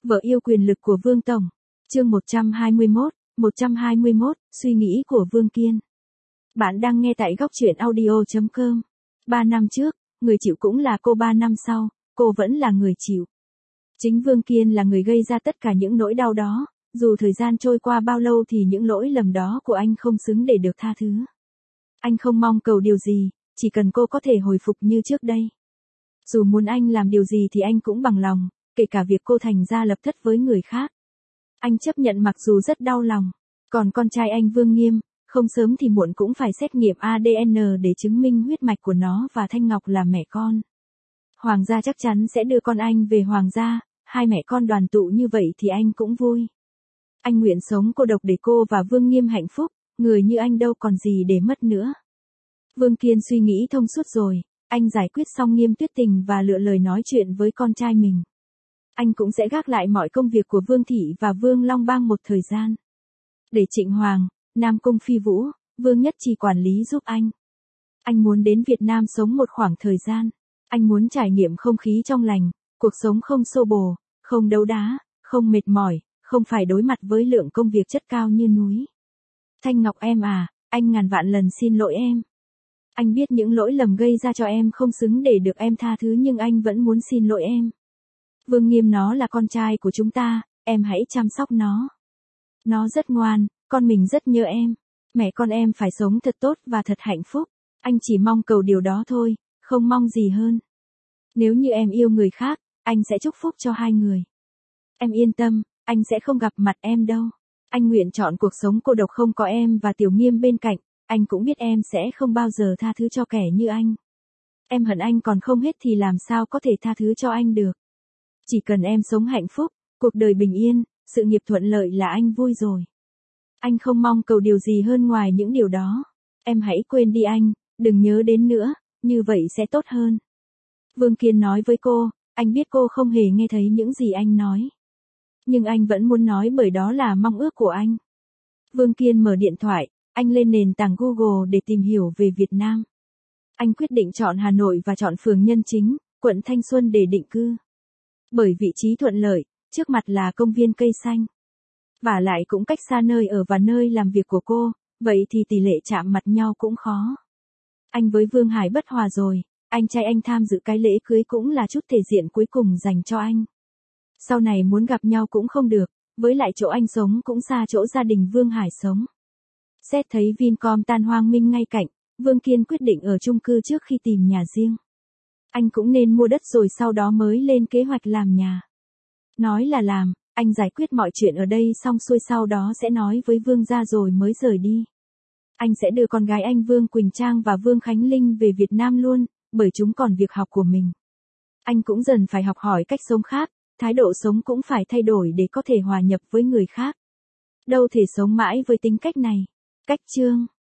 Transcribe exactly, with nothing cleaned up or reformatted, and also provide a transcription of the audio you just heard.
Vợ yêu quyền lực của Vương Tổng. Chương một trăm hai mươi mốt, một trăm hai mươi mốt, suy nghĩ của Vương Kiên. Bạn đang nghe tại góc truyện audio chấm com. Ba năm trước, người chịu cũng là cô, ba năm sau, cô vẫn là người chịu. Chính Vương Kiên là người gây ra tất cả những nỗi đau đó, dù thời gian trôi qua bao lâu thì những lỗi lầm đó của anh không xứng để được tha thứ. Anh không mong cầu điều gì, chỉ cần cô có thể hồi phục như trước đây. Dù muốn anh làm điều gì thì anh cũng bằng lòng, kể cả việc cô thành ra lập thất với người khác. Anh chấp nhận mặc dù rất đau lòng. Còn con trai anh Vương Nghiêm, không sớm thì muộn cũng phải xét nghiệm a đê en để chứng minh huyết mạch của nó và Thanh Ngọc là mẹ con. Hoàng gia chắc chắn sẽ đưa con anh về Hoàng gia, hai mẹ con đoàn tụ như vậy thì anh cũng vui. Anh nguyện sống cô độc để cô và Vương Nghiêm hạnh phúc, người như anh đâu còn gì để mất nữa. Vương Kiên suy nghĩ thông suốt rồi, anh giải quyết xong Nghiêm Tuyết Tình và lựa lời nói chuyện với con trai mình. Anh cũng sẽ gác lại mọi công việc của Vương Thị và Vương Long Bang một thời gian. Để Trịnh Hoàng, Nam Cung Phi Vũ, Vương Nhất Trì quản lý giúp anh. Anh muốn đến Việt Nam sống một khoảng thời gian. Anh muốn trải nghiệm không khí trong lành, cuộc sống không xô bồ, không đấu đá, không mệt mỏi, không phải đối mặt với lượng công việc chất cao như núi. Thanh Ngọc em à, anh ngàn vạn lần xin lỗi em. Anh biết những lỗi lầm gây ra cho em không xứng để được em tha thứ nhưng anh vẫn muốn xin lỗi em. Vương Nghiêm nó là con trai của chúng ta, em hãy chăm sóc nó. Nó rất ngoan, con mình rất nhớ em. Mẹ con em phải sống thật tốt và thật hạnh phúc. Anh chỉ mong cầu điều đó thôi, không mong gì hơn. Nếu như em yêu người khác, anh sẽ chúc phúc cho hai người. Em yên tâm, anh sẽ không gặp mặt em đâu. Anh nguyện chọn cuộc sống cô độc không có em và Tiểu Nghiêm bên cạnh. Anh cũng biết em sẽ không bao giờ tha thứ cho kẻ như anh. Em hận anh còn không hết thì làm sao có thể tha thứ cho anh được. Chỉ cần em sống hạnh phúc, cuộc đời bình yên, sự nghiệp thuận lợi là anh vui rồi. Anh không mong cầu điều gì hơn ngoài những điều đó. Em hãy quên đi anh, đừng nhớ đến nữa, như vậy sẽ tốt hơn. Vương Kiên nói với cô, anh biết cô không hề nghe thấy những gì anh nói. Nhưng anh vẫn muốn nói bởi đó là mong ước của anh. Vương Kiên mở điện thoại, anh lên nền tảng Google để tìm hiểu về Việt Nam. Anh quyết định chọn Hà Nội và chọn phường Nhân Chính, quận Thanh Xuân để định cư. Bởi vị trí thuận lợi, trước mặt là công viên cây xanh. Và lại cũng cách xa nơi ở và nơi làm việc của cô, vậy thì tỷ lệ chạm mặt nhau cũng khó. Anh với Vương Hải bất hòa rồi, anh trai anh tham dự cái lễ cưới cũng là chút thể diện cuối cùng dành cho anh. Sau này muốn gặp nhau cũng không được, với lại chỗ anh sống cũng xa chỗ gia đình Vương Hải sống. Xét thấy Vincom tan hoang minh ngay cạnh, Vương Kiên quyết định ở chung cư trước khi tìm nhà riêng. Anh cũng nên mua đất rồi sau đó mới lên kế hoạch làm nhà. Nói là làm, anh giải quyết mọi chuyện ở đây xong xuôi sau đó sẽ nói với Vương gia rồi mới rời đi. Anh sẽ đưa con gái anh Vương Quỳnh Trang và Vương Khánh Linh về Việt Nam luôn, bởi chúng còn việc học của mình. Anh cũng dần phải học hỏi cách sống khác, thái độ sống cũng phải thay đổi để có thể hòa nhập với người khác. Đâu thể sống mãi với tính cách này. Cách chương